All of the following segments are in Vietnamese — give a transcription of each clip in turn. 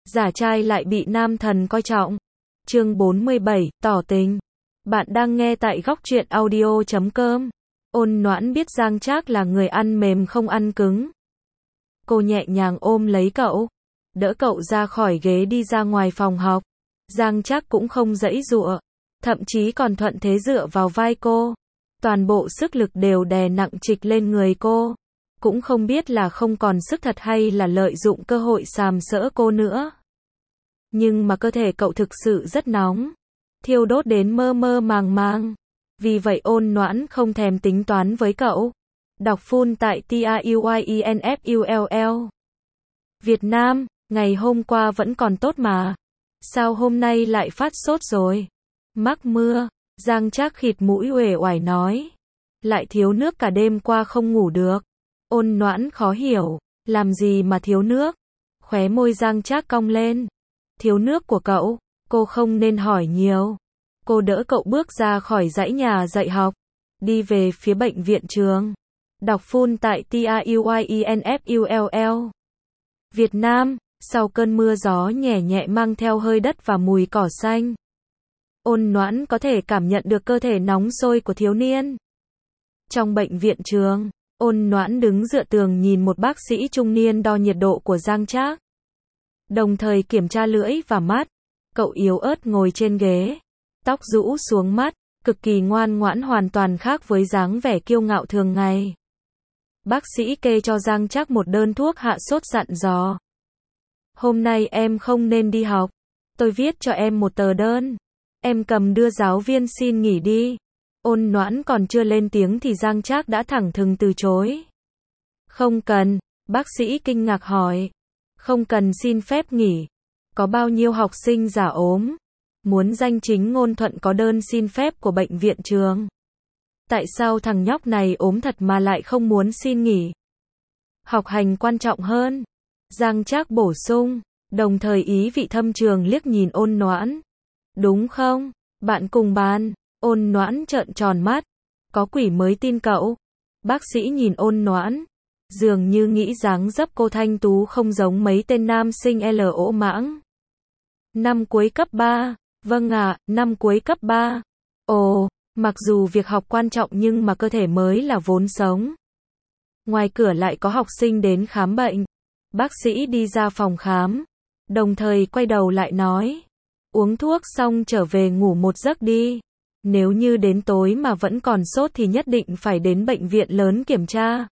giả trai lại bị nam thần coi trọng. Chương 47, tỏ tình. Bạn đang nghe tại góc truyện audio.com. Ôn Noãn biết Giang Trác là người ăn mềm không ăn cứng. Cô nhẹ nhàng ôm lấy cậu, đỡ cậu ra khỏi ghế đi ra ngoài phòng học. Giang Trác cũng không giãy giụa, thậm chí còn thuận thế dựa vào vai cô. Toàn bộ sức lực đều đè nặng trịch lên người cô. Cũng không biết là không còn sức thật hay là lợi dụng cơ hội sàm sỡ cô nữa. Nhưng mà cơ thể cậu thực sự rất nóng, thiêu đốt đến mơ mơ màng màng. Vì vậy Ôn Noãn không thèm tính toán với cậu. Đọc full tại TAUYINFULL. Việt Nam, ngày hôm qua vẫn còn tốt mà. Sao hôm nay lại phát sốt rồi? Mắc mưa, Giang Trác khịt mũi uể oải nói. Lại thiếu nước cả đêm qua không ngủ được. Ôn Noãn khó hiểu, làm gì mà thiếu nước? Khóe môi Giang Trác cong lên. Thiếu nước của cậu, cô không nên hỏi nhiều. Cô đỡ cậu bước ra khỏi dãy nhà dạy học, đi về phía bệnh viện trường. Đọc full tại TAUYINFULL. Việt Nam, sau cơn mưa gió nhẹ nhẹ mang theo hơi đất và mùi cỏ xanh. Ôn Noãn có thể cảm nhận được cơ thể nóng sôi của thiếu niên. Trong bệnh viện trường, Ôn Noãn đứng dựa tường nhìn một bác sĩ trung niên đo nhiệt độ của Giang Trác, đồng thời kiểm tra lưỡi và mắt. Cậu yếu ớt ngồi trên ghế, tóc rũ xuống mắt, cực kỳ ngoan ngoãn, hoàn toàn khác với dáng vẻ kiêu ngạo thường ngày. Bác sĩ kê cho Giang Trác một đơn thuốc hạ sốt, dặn dò. Hôm nay em không nên đi học. Tôi viết cho em một tờ đơn. Em cầm đưa giáo viên xin nghỉ đi. Ôn Noãn còn chưa lên tiếng thì Giang Trác đã thẳng thừng từ chối. Không cần, bác sĩ kinh ngạc hỏi. Không cần xin phép nghỉ. Có bao nhiêu học sinh giả ốm, muốn danh chính ngôn thuận có đơn xin phép của bệnh viện trường. Tại sao thằng nhóc này ốm thật mà lại không muốn xin nghỉ? Học hành quan trọng hơn. Giang Trác bổ sung, đồng thời ý vị thâm trường liếc nhìn Ôn Noãn. Đúng không? Bạn cùng bàn. Ôn Noãn trợn tròn mắt. Có quỷ mới tin cậu. Bác sĩ nhìn Ôn Noãn, dường như nghĩ dáng dấp cô thanh tú không giống mấy tên nam sinh lỗ mãng. Năm cuối cấp 3. Vâng ạ, năm cuối cấp 3. Ồ, mặc dù việc học quan trọng nhưng mà cơ thể mới là vốn sống. Ngoài cửa lại có học sinh đến khám bệnh. Bác sĩ đi ra phòng khám, đồng thời quay đầu lại nói. Uống thuốc xong trở về ngủ một giấc đi. Nếu như đến tối mà vẫn còn sốt thì nhất định phải đến bệnh viện lớn kiểm tra.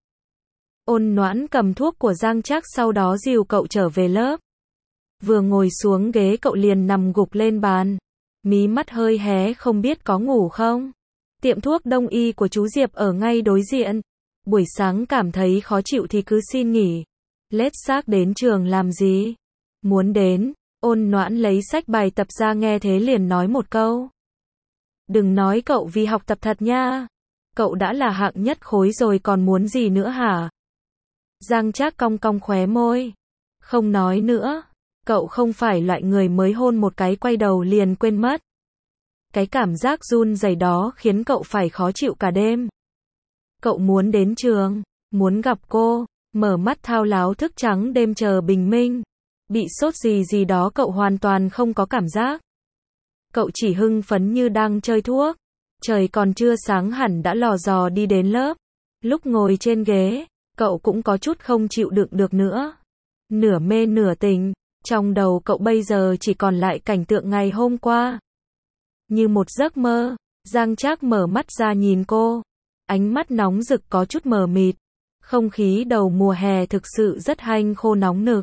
Ôn Noãn cầm thuốc của Giang Trác, sau đó dìu cậu trở về lớp. Vừa ngồi xuống ghế cậu liền nằm gục lên bàn, mí mắt hơi hé, không biết có ngủ không. Tiệm thuốc đông y của chú Diệp ở ngay đối diện. Buổi sáng cảm thấy khó chịu thì cứ xin nghỉ. Lết xác đến trường làm gì? Muốn đến. Ôn Noãn lấy sách bài tập ra, nghe thế liền nói một câu. Đừng nói cậu vì học tập thật nha. Cậu đã là hạng nhất khối rồi còn muốn gì nữa hả? Giang Trác cong cong khóe môi. Không nói nữa. Cậu không phải loại người mới hôn một cái quay đầu liền quên mất. Cái cảm giác run rẩy đó khiến cậu phải khó chịu cả đêm. Cậu muốn đến trường, muốn gặp cô, mở mắt thao láo thức trắng đêm chờ bình minh. Bị sốt gì đó cậu hoàn toàn không có cảm giác. Cậu chỉ hưng phấn như đang chơi thuốc. Trời còn chưa sáng hẳn đã lò dò đi đến lớp. Lúc ngồi trên ghế, cậu cũng có chút không chịu đựng được nữa. Nửa mê nửa tỉnh, trong đầu cậu bây giờ chỉ còn lại cảnh tượng ngày hôm qua. Như một giấc mơ, Giang Trác mở mắt ra nhìn cô. Ánh mắt nóng rực có chút mờ mịt. Không khí đầu mùa hè thực sự rất hanh khô nóng nực.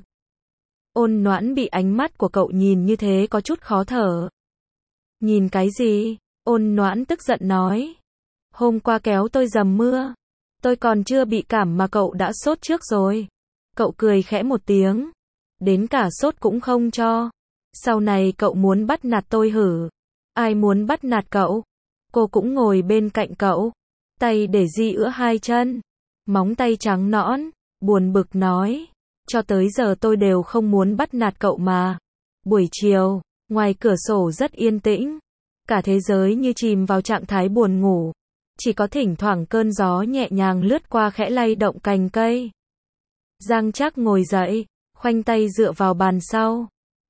Ôn Noãn bị ánh mắt của cậu nhìn như thế có chút khó thở. Nhìn cái gì? Ôn Noãn tức giận nói. Hôm qua kéo tôi dầm mưa. Tôi còn chưa bị cảm mà cậu đã sốt trước rồi. Cậu cười khẽ một tiếng. Đến cả sốt cũng không cho. Sau này cậu muốn bắt nạt tôi hử? Ai muốn bắt nạt cậu? Cô cũng ngồi bên cạnh cậu, tay để di giữa hai chân, móng tay trắng nõn, buồn bực nói. Cho tới giờ tôi đều không muốn bắt nạt cậu mà. Buổi chiều, ngoài cửa sổ rất yên tĩnh. Cả thế giới như chìm vào trạng thái buồn ngủ. Chỉ có thỉnh thoảng cơn gió nhẹ nhàng lướt qua khẽ lay động cành cây. Giang Trác ngồi dậy, khoanh tay dựa vào bàn sau.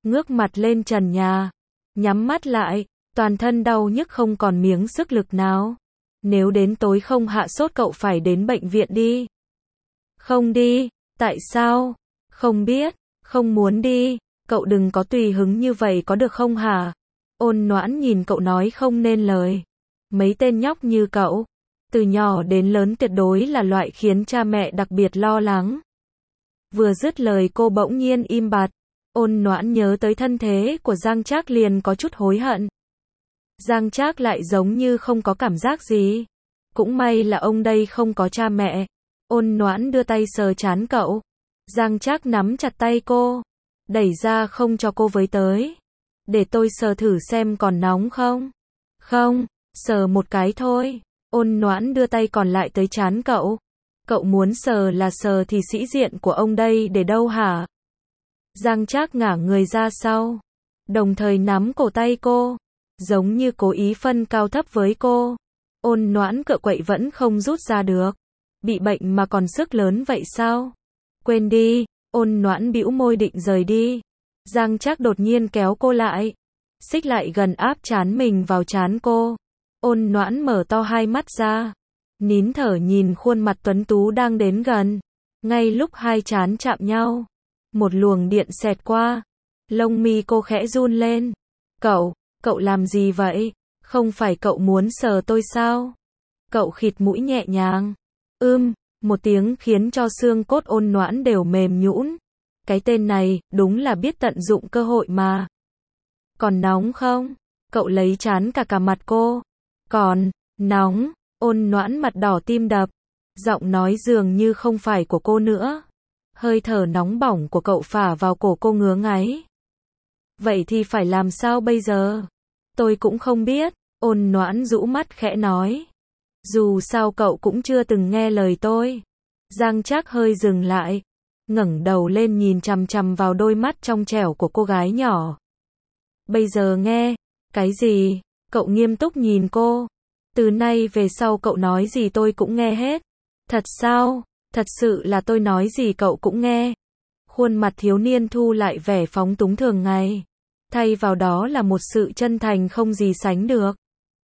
ngước mặt lên trần nhà, nhắm mắt lại, toàn thân đau nhức không còn miếng sức lực nào. Nếu đến tối không hạ sốt cậu phải đến bệnh viện đi. Không đi, tại sao? Không biết, không muốn đi, cậu đừng có tùy hứng như vậy có được không hả? Ôn Noãn nhìn cậu nói không nên lời. Mấy tên nhóc như cậu, từ nhỏ đến lớn tuyệt đối là loại khiến cha mẹ đặc biệt lo lắng. Vừa dứt lời cô bỗng nhiên im bặt. Ôn Noãn nhớ tới thân thế của Giang Trác liền có chút hối hận. Giang Trác lại giống như không có cảm giác gì. Cũng may là ông đây không có cha mẹ. Ôn Noãn đưa tay sờ trán cậu. Giang Trác nắm chặt tay cô, đẩy ra không cho cô với tới. Để tôi sờ thử xem còn nóng không? Không, sờ một cái thôi. Ôn Noãn đưa tay còn lại tới trán cậu. Cậu muốn sờ là sờ thì sĩ diện của ông đây để đâu hả? Giang Trác ngả người ra sau, đồng thời nắm cổ tay cô, giống như cố ý phân cao thấp với cô. Ôn Noãn cựa quậy vẫn không rút ra được. Bị bệnh mà còn sức lớn vậy sao? Quên đi, Ôn Noãn bĩu môi định rời đi. Giang Trác đột nhiên kéo cô lại, xích lại gần áp trán mình vào trán cô. Ôn Noãn mở to hai mắt ra, nín thở nhìn khuôn mặt tuấn tú đang đến gần. Ngay lúc hai trán chạm nhau, một luồng điện xẹt qua, lông mi cô khẽ run lên. Cậu làm gì vậy? Không phải cậu muốn sờ tôi sao? Cậu khịt mũi nhẹ nhàng. Một tiếng khiến cho xương cốt Ôn Noãn đều mềm nhũn. Cái tên này, đúng là biết tận dụng cơ hội mà. Còn nóng không? Cậu lấy trán cả mặt cô. Còn, nóng. Ôn Noãn mặt đỏ tim đập. Giọng nói dường như không phải của cô nữa. Hơi thở nóng bỏng của cậu phả vào cổ cô ngứa ngáy. Vậy thì phải làm sao bây giờ? Tôi cũng không biết. Ôn Noãn rũ mắt khẽ nói. Dù sao cậu cũng chưa từng nghe lời tôi. Giang Trác hơi dừng lại, ngẩng đầu lên nhìn chằm chằm vào đôi mắt trong trẻo của cô gái nhỏ. Bây giờ nghe, cái gì? Cậu nghiêm túc nhìn cô. Từ nay về sau cậu nói gì tôi cũng nghe hết. Thật sao? Thật sự là tôi nói gì cậu cũng nghe. Khuôn mặt thiếu niên thu lại vẻ phóng túng thường ngày. Thay vào đó là một sự chân thành không gì sánh được.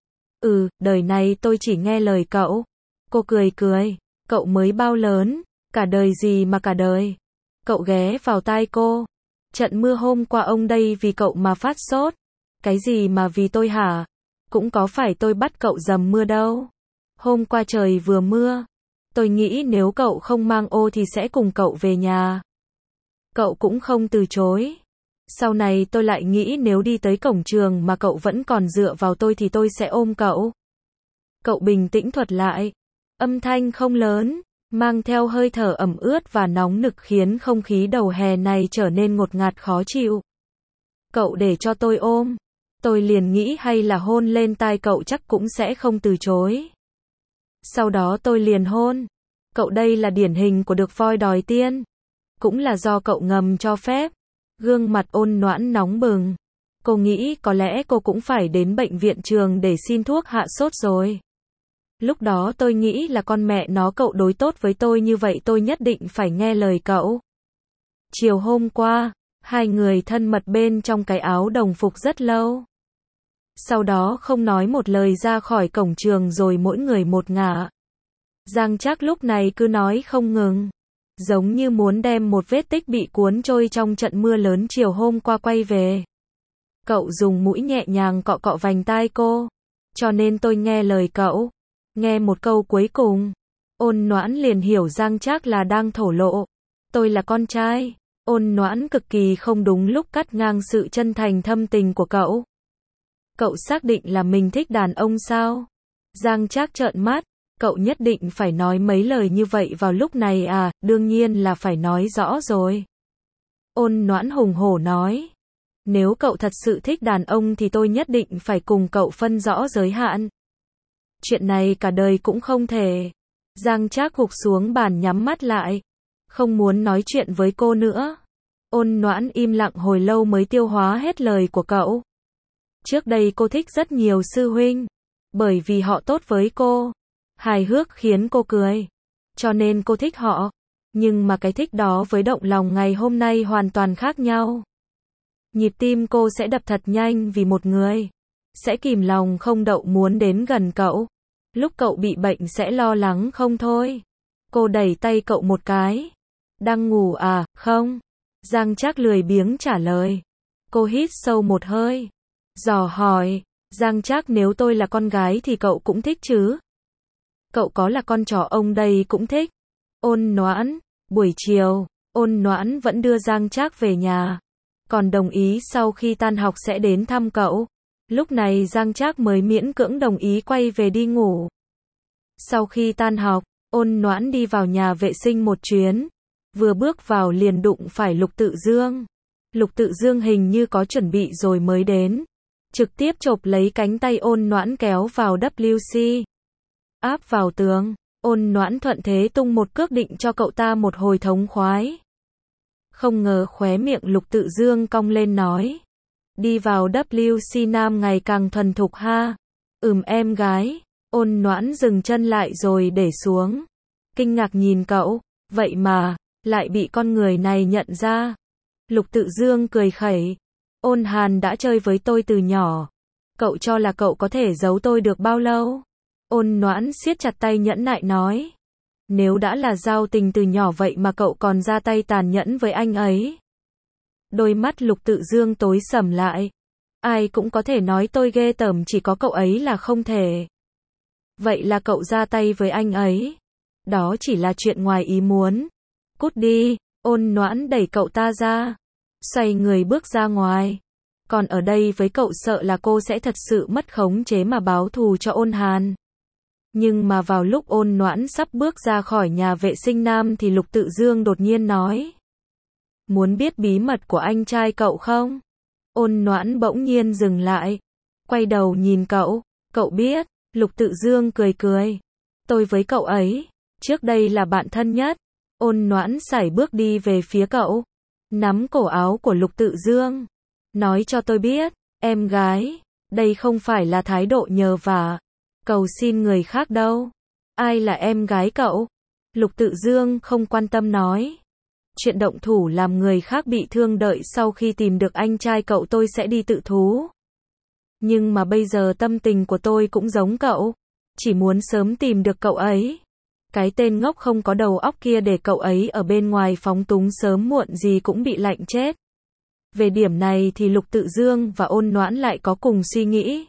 Đời này tôi chỉ nghe lời cậu. Cô cười cười. Cậu mới bao lớn, cả đời gì mà cả đời. Cậu ghé vào tai cô. Trận mưa hôm qua ông đây vì cậu mà phát sốt. Cái gì mà vì tôi hả? Cũng có phải tôi bắt cậu dầm mưa đâu. Hôm qua trời vừa mưa. Tôi nghĩ nếu cậu không mang ô thì sẽ cùng cậu về nhà. Cậu cũng không từ chối. Sau này tôi lại nghĩ nếu đi tới cổng trường mà cậu vẫn còn dựa vào tôi thì tôi sẽ ôm cậu. Cậu bình tĩnh thuật lại. Âm thanh không lớn, mang theo hơi thở ẩm ướt và nóng nực khiến không khí đầu hè này trở nên ngột ngạt khó chịu. Cậu để cho tôi ôm. Tôi liền nghĩ hay là hôn lên tai cậu chắc cũng sẽ không từ chối. Sau đó tôi liền hôn. Cậu đây là điển hình của được voi đòi tiên. Cũng là do cậu ngầm cho phép. Gương mặt Ôn Noãn nóng bừng. Cô nghĩ có lẽ cô cũng phải đến bệnh viện trường để xin thuốc hạ sốt rồi. Lúc đó tôi nghĩ là con mẹ nó cậu đối tốt với tôi như vậy tôi nhất định phải nghe lời cậu. Chiều hôm qua, hai người thân mật bên trong cái áo đồng phục rất lâu. Sau đó không nói một lời ra khỏi cổng trường rồi mỗi người một ngả. Giang Trác lúc này cứ nói không ngừng. Giống như muốn đem một vết tích bị cuốn trôi trong trận mưa lớn chiều hôm qua quay về. Cậu dùng mũi nhẹ nhàng cọ cọ vành tai cô. Cho nên tôi nghe lời cậu. Nghe một câu cuối cùng, Ôn Noãn liền hiểu Giang Trác là đang thổ lộ. Tôi là con trai. Ôn Noãn cực kỳ không đúng lúc cắt ngang sự chân thành thâm tình của cậu. Cậu xác định là mình thích đàn ông sao? Giang Trác trợn mắt. Cậu nhất định phải nói mấy lời như vậy vào lúc này à? Đương nhiên là phải nói rõ rồi. Ôn Noãn hùng hổ nói. Nếu cậu thật sự thích đàn ông thì tôi nhất định phải cùng cậu phân rõ giới hạn. Chuyện này cả đời cũng không thể. Giang Trác gục xuống bàn nhắm mắt lại. Không muốn nói chuyện với cô nữa. Ôn Noãn im lặng hồi lâu mới tiêu hóa hết lời của cậu. Trước đây cô thích rất nhiều sư huynh. Bởi vì họ tốt với cô. Hài hước khiến cô cười. Cho nên cô thích họ. Nhưng mà cái thích đó với động lòng ngày hôm nay hoàn toàn khác nhau. Nhịp tim cô sẽ đập thật nhanh vì một người sẽ kìm lòng không đậu muốn đến gần cậu. Lúc cậu bị bệnh sẽ lo lắng không thôi. Cô đẩy tay cậu một cái. Đang ngủ à, không? Giang Trác lười biếng trả lời. Cô hít sâu một hơi. Dò hỏi, Giang Trác nếu tôi là con gái thì cậu cũng thích chứ? Cậu có là con chó ông đây cũng thích. Ôn Noãn, buổi chiều, Ôn Noãn vẫn đưa Giang Trác về nhà. Còn đồng ý sau khi tan học sẽ đến thăm cậu. Lúc này Giang Trác mới miễn cưỡng đồng ý quay về đi ngủ. Sau khi tan học, Ôn Noãn đi vào nhà vệ sinh một chuyến. Vừa bước vào liền đụng phải Lục Tự Dương. Lục Tự Dương hình như có chuẩn bị rồi mới đến. Trực tiếp chộp lấy cánh tay Ôn Noãn kéo vào WC. Áp vào tường, Ôn Noãn thuận thế tung một cước định cho cậu ta một hồi thống khoái. Không ngờ khóe miệng Lục Tự Dương cong lên nói. Đi vào WC nam ngày càng thuần thục ha. Em gái. Ôn Noãn dừng chân lại rồi để xuống. Kinh ngạc nhìn cậu, vậy mà, lại bị con người này nhận ra. Lục Tự Dương cười khẩy. Ôn Hàn đã chơi với tôi từ nhỏ. Cậu cho là cậu có thể giấu tôi được bao lâu? Ôn Noãn siết chặt tay nhẫn nại nói. Nếu đã là giao tình từ nhỏ vậy mà cậu còn ra tay tàn nhẫn với anh ấy. Đôi mắt Lục Tự Dương tối sầm lại. Ai cũng có thể nói tôi ghê tởm, chỉ có cậu ấy là không thể. Vậy là cậu ra tay với anh ấy. Đó chỉ là chuyện ngoài ý muốn. Cút đi. Ôn Noãn đẩy cậu ta ra. Xoay người bước ra ngoài. Còn ở đây với cậu sợ là cô sẽ thật sự mất khống chế mà báo thù cho Ôn Hàn. Nhưng mà vào lúc Ôn Noãn sắp bước ra khỏi nhà vệ sinh nam thì Lục Tự Dương đột nhiên nói. Muốn biết bí mật của anh trai cậu không? Ôn Noãn bỗng nhiên dừng lại. Quay đầu nhìn cậu. Cậu biết. Lục Tự Dương cười cười. Tôi với cậu ấy, trước đây là bạn thân nhất. Ôn Noãn sải bước đi về phía cậu. Nắm cổ áo của Lục Tự Dương. Nói cho tôi biết, em gái, đây không phải là thái độ nhờ vả, cầu xin người khác đâu. Ai là em gái cậu? Lục Tự Dương không quan tâm nói. Chuyện động thủ làm người khác bị thương đợi sau khi tìm được anh trai cậu tôi sẽ đi tự thú. Nhưng mà bây giờ tâm tình của tôi cũng giống cậu. Chỉ muốn sớm tìm được cậu ấy. Cái tên ngốc không có đầu óc kia để cậu ấy ở bên ngoài phóng túng sớm muộn gì cũng bị lạnh chết. Về điểm này thì Lục Tự Dương và Ôn Noãn lại có cùng suy nghĩ.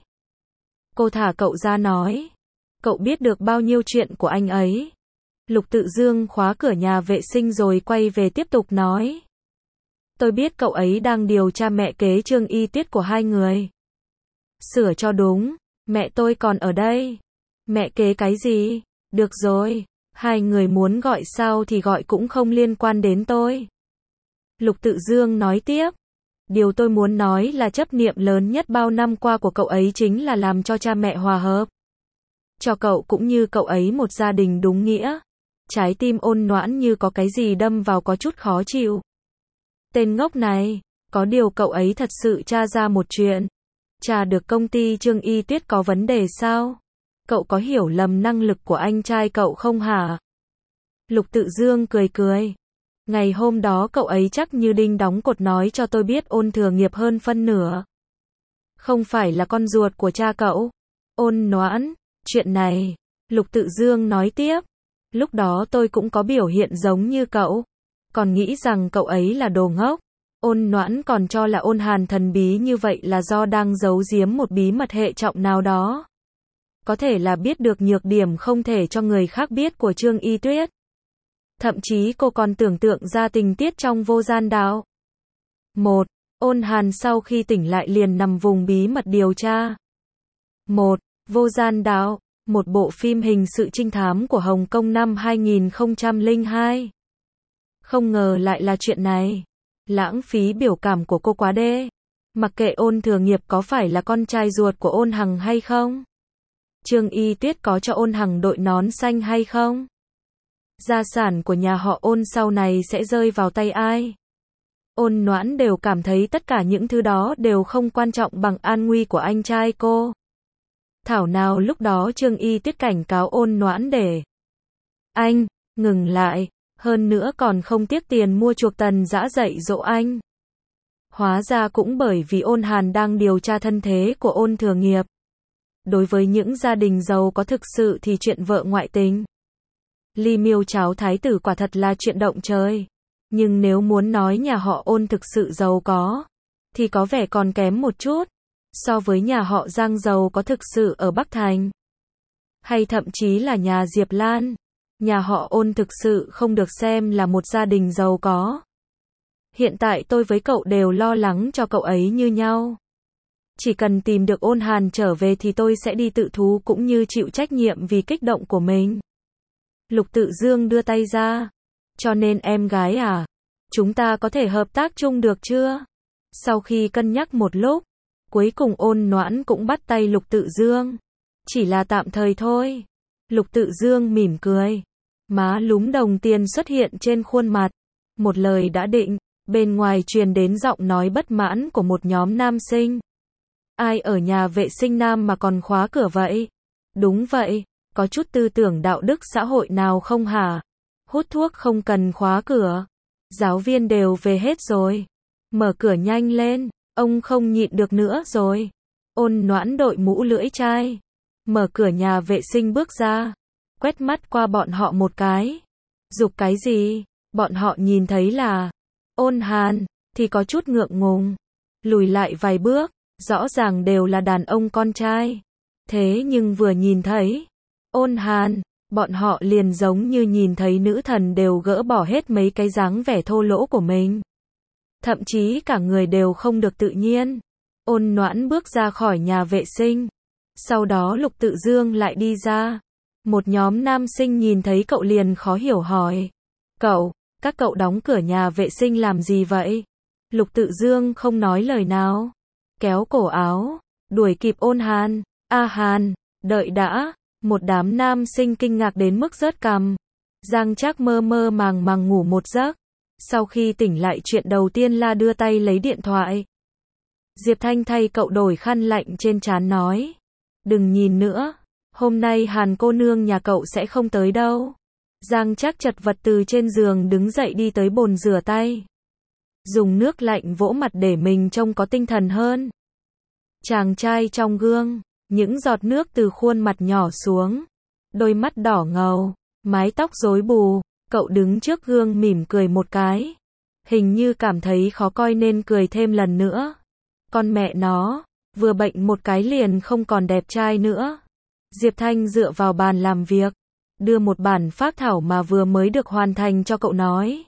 Cô thả cậu ra nói. Cậu biết được bao nhiêu chuyện của anh ấy. Lục Tự Dương khóa cửa nhà vệ sinh rồi quay về tiếp tục nói. Tôi biết cậu ấy đang điều tra mẹ kế Trương Y Tuyết của hai người. Sửa cho đúng, mẹ tôi còn ở đây. Mẹ kế cái gì? Được rồi, hai người muốn gọi sao thì gọi cũng không liên quan đến tôi. Lục Tự Dương nói tiếp. Điều tôi muốn nói là chấp niệm lớn nhất bao năm qua của cậu ấy chính là làm cho cha mẹ hòa hợp. Cho cậu cũng như cậu ấy một gia đình đúng nghĩa. Trái tim Ôn Noãn như có cái gì đâm vào có chút khó chịu. Tên ngốc này, có điều cậu ấy thật sự tra ra một chuyện. Tra được công ty Trương Y Tuyết có vấn đề sao? Cậu có hiểu lầm năng lực của anh trai cậu không hả? Lục Tự Dương cười cười. Ngày hôm đó cậu ấy chắc như đinh đóng cột nói cho tôi biết Ôn Thừa Nghiệp hơn phân nửa. Không phải là con ruột của cha cậu. Ôn Noãn, chuyện này, Lục Tự Dương nói tiếp. Lúc đó tôi cũng có biểu hiện giống như cậu. Còn nghĩ rằng cậu ấy là đồ ngốc. Ôn Noãn còn cho là Ôn Hàn thần bí như vậy là do đang giấu giếm một bí mật hệ trọng nào đó. Có thể là biết được nhược điểm không thể cho người khác biết của Trương Y Tuyết. Thậm chí cô còn tưởng tượng ra tình tiết trong Vô Gian Đạo. 1. Ôn Hàn sau khi tỉnh lại liền nằm vùng bí mật điều tra. 1. Vô Gian Đạo, một bộ phim hình sự trinh thám của Hồng Kông năm 2002. Không ngờ lại là chuyện này. Lãng phí biểu cảm của cô quá đê. Mặc kệ Ôn Thừa Nghiệp có phải là con trai ruột của Ôn Hằng hay không? Trương Y Tuyết có cho Ôn Hằng đội nón xanh hay không? Gia sản của nhà họ Ôn sau này sẽ rơi vào tay ai? Ôn Noãn đều cảm thấy tất cả những thứ đó đều không quan trọng bằng an nguy của anh trai cô. Thảo nào lúc đó Trương Y Tuyết cảnh cáo Ôn Noãn để anh, ngừng lại, hơn nữa còn không tiếc tiền mua chuộc Tần Dã dạy dỗ anh. Hóa ra cũng bởi vì Ôn Hàn đang điều tra thân thế của Ôn Thừa Nghiệp. Đối với những gia đình giàu có thực sự thì chuyện vợ ngoại tình, ly miêu cháo thái tử quả thật là chuyện động trời. Nhưng nếu muốn nói nhà họ Ôn thực sự giàu có, thì có vẻ còn kém một chút, so với nhà họ Giang giàu có thực sự ở Bắc Thành. Hay thậm chí là nhà Diệp Lan, nhà họ Ôn thực sự không được xem là một gia đình giàu có. Hiện tại tôi với cậu đều lo lắng cho cậu ấy như nhau. Chỉ cần tìm được Ôn Hàn trở về thì tôi sẽ đi tự thú cũng như chịu trách nhiệm vì kích động của mình. Lục Tự Dương đưa tay ra. Cho nên em gái à, chúng ta có thể hợp tác chung được chưa? Sau khi cân nhắc một lúc, cuối cùng Ôn Noãn cũng bắt tay Lục Tự Dương. Chỉ là tạm thời thôi. Lục Tự Dương mỉm cười. Má lúm đồng tiền xuất hiện trên khuôn mặt. Một lời đã định, bên ngoài truyền đến giọng nói bất mãn của một nhóm nam sinh. Ai ở nhà vệ sinh nam mà còn khóa cửa vậy? Đúng vậy, có chút tư tưởng đạo đức xã hội nào không hả? Hút thuốc không cần khóa cửa. Giáo viên đều về hết rồi. Mở cửa nhanh lên, ông không nhịn được nữa rồi. Ôn Noãn đội mũ lưỡi chai, mở cửa nhà vệ sinh bước ra, quét mắt qua bọn họ một cái. Giục cái gì? Bọn họ nhìn thấy là Ôn Hàn, thì có chút ngượng ngùng, lùi lại vài bước, rõ ràng đều là đàn ông con trai. Thế nhưng vừa nhìn thấy Ôn Hàn, bọn họ liền giống như nhìn thấy nữ thần, đều gỡ bỏ hết mấy cái dáng vẻ thô lỗ của mình. Thậm chí cả người đều không được tự nhiên. Ôn Noãn bước ra khỏi nhà vệ sinh. Sau đó Lục Tự Dương lại đi ra. Một nhóm nam sinh nhìn thấy cậu liền khó hiểu hỏi. Các cậu đóng cửa nhà vệ sinh làm gì vậy? Lục Tự Dương không nói lời nào. Kéo cổ áo, đuổi kịp Ôn Hàn. A Hàn, đợi đã. Một đám nam sinh kinh ngạc đến mức rớt cằm. Giang Trác mơ mơ màng màng ngủ một giấc. Sau khi tỉnh lại chuyện đầu tiên là đưa tay lấy điện thoại. Diệp Thanh thay cậu đổi khăn lạnh trên trán nói. Đừng nhìn nữa. Hôm nay Hàn cô nương nhà cậu sẽ không tới đâu. Giang Trác chật vật từ trên giường đứng dậy đi tới bồn rửa tay. Dùng nước lạnh vỗ mặt để mình trông có tinh thần hơn. Chàng trai trong gương, những giọt nước từ khuôn mặt nhỏ xuống. Đôi mắt đỏ ngầu, mái tóc rối bù. Cậu đứng trước gương mỉm cười một cái. Hình như cảm thấy khó coi nên cười thêm lần nữa. Con mẹ nó, vừa bệnh một cái liền không còn đẹp trai nữa. Diệp Thanh dựa vào bàn làm việc, đưa một bản phác thảo mà vừa mới được hoàn thành cho cậu nói.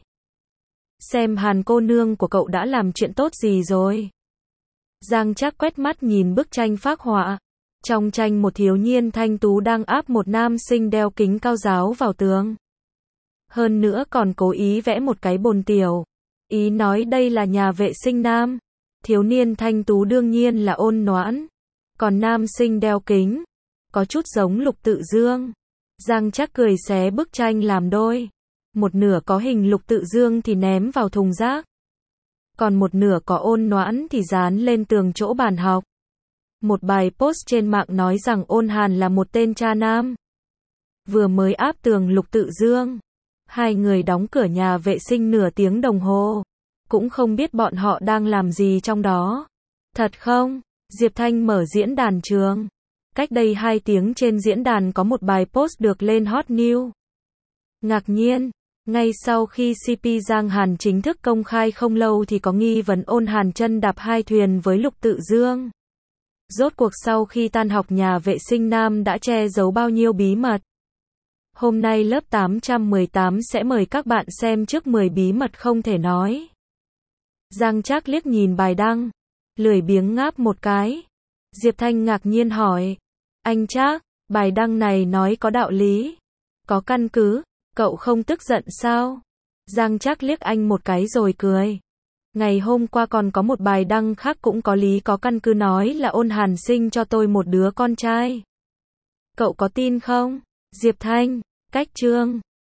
Xem Hàn cô nương của cậu đã làm chuyện tốt gì rồi. Giang Trác quét mắt nhìn bức tranh phác họa. Trong tranh một thiếu niên thanh tú đang áp một nam sinh đeo kính cao giáo vào tường. Hơn nữa còn cố ý vẽ một cái bồn tiểu. Ý nói đây là nhà vệ sinh nam. Thiếu niên thanh tú đương nhiên là Ôn Noãn. Còn nam sinh đeo kính, có chút giống Lục Tự Dương. Giang Trác cười xé bức tranh làm đôi. Một nửa có hình Lục Tự Dương thì ném vào thùng rác. Còn một nửa có Ôn Noãn thì dán lên tường chỗ bàn học. Một bài post trên mạng nói rằng Ôn Hàn là một tên cha nam. Vừa mới áp tường Lục Tự Dương. Hai người đóng cửa nhà vệ sinh nửa tiếng đồng hồ. Cũng không biết bọn họ đang làm gì trong đó. Thật không? Diệp Thanh mở diễn đàn trường. Cách đây 2 tiếng trên diễn đàn có một bài post được lên hot news. Ngạc nhiên, ngay sau khi CP Giang Hàn chính thức công khai không lâu thì có nghi vấn Ôn Hàn chân đạp hai thuyền với Lục Tự Dương. Rốt cuộc sau khi tan học nhà vệ sinh nam đã che giấu bao nhiêu bí mật. Hôm nay lớp 818 sẽ mời các bạn xem trước 10 bí mật không thể nói. Giang Trác liếc nhìn bài đăng, lười biếng ngáp một cái. Diệp Thanh ngạc nhiên hỏi, anh Trác, bài đăng này nói có đạo lý, có căn cứ, cậu không tức giận sao? Giang Trác liếc anh một cái rồi cười. Ngày hôm qua còn có một bài đăng khác cũng có lý có căn cứ nói là Ôn Hàn sinh cho tôi một đứa con trai. Cậu có tin không? Diệp Thanh, cách chương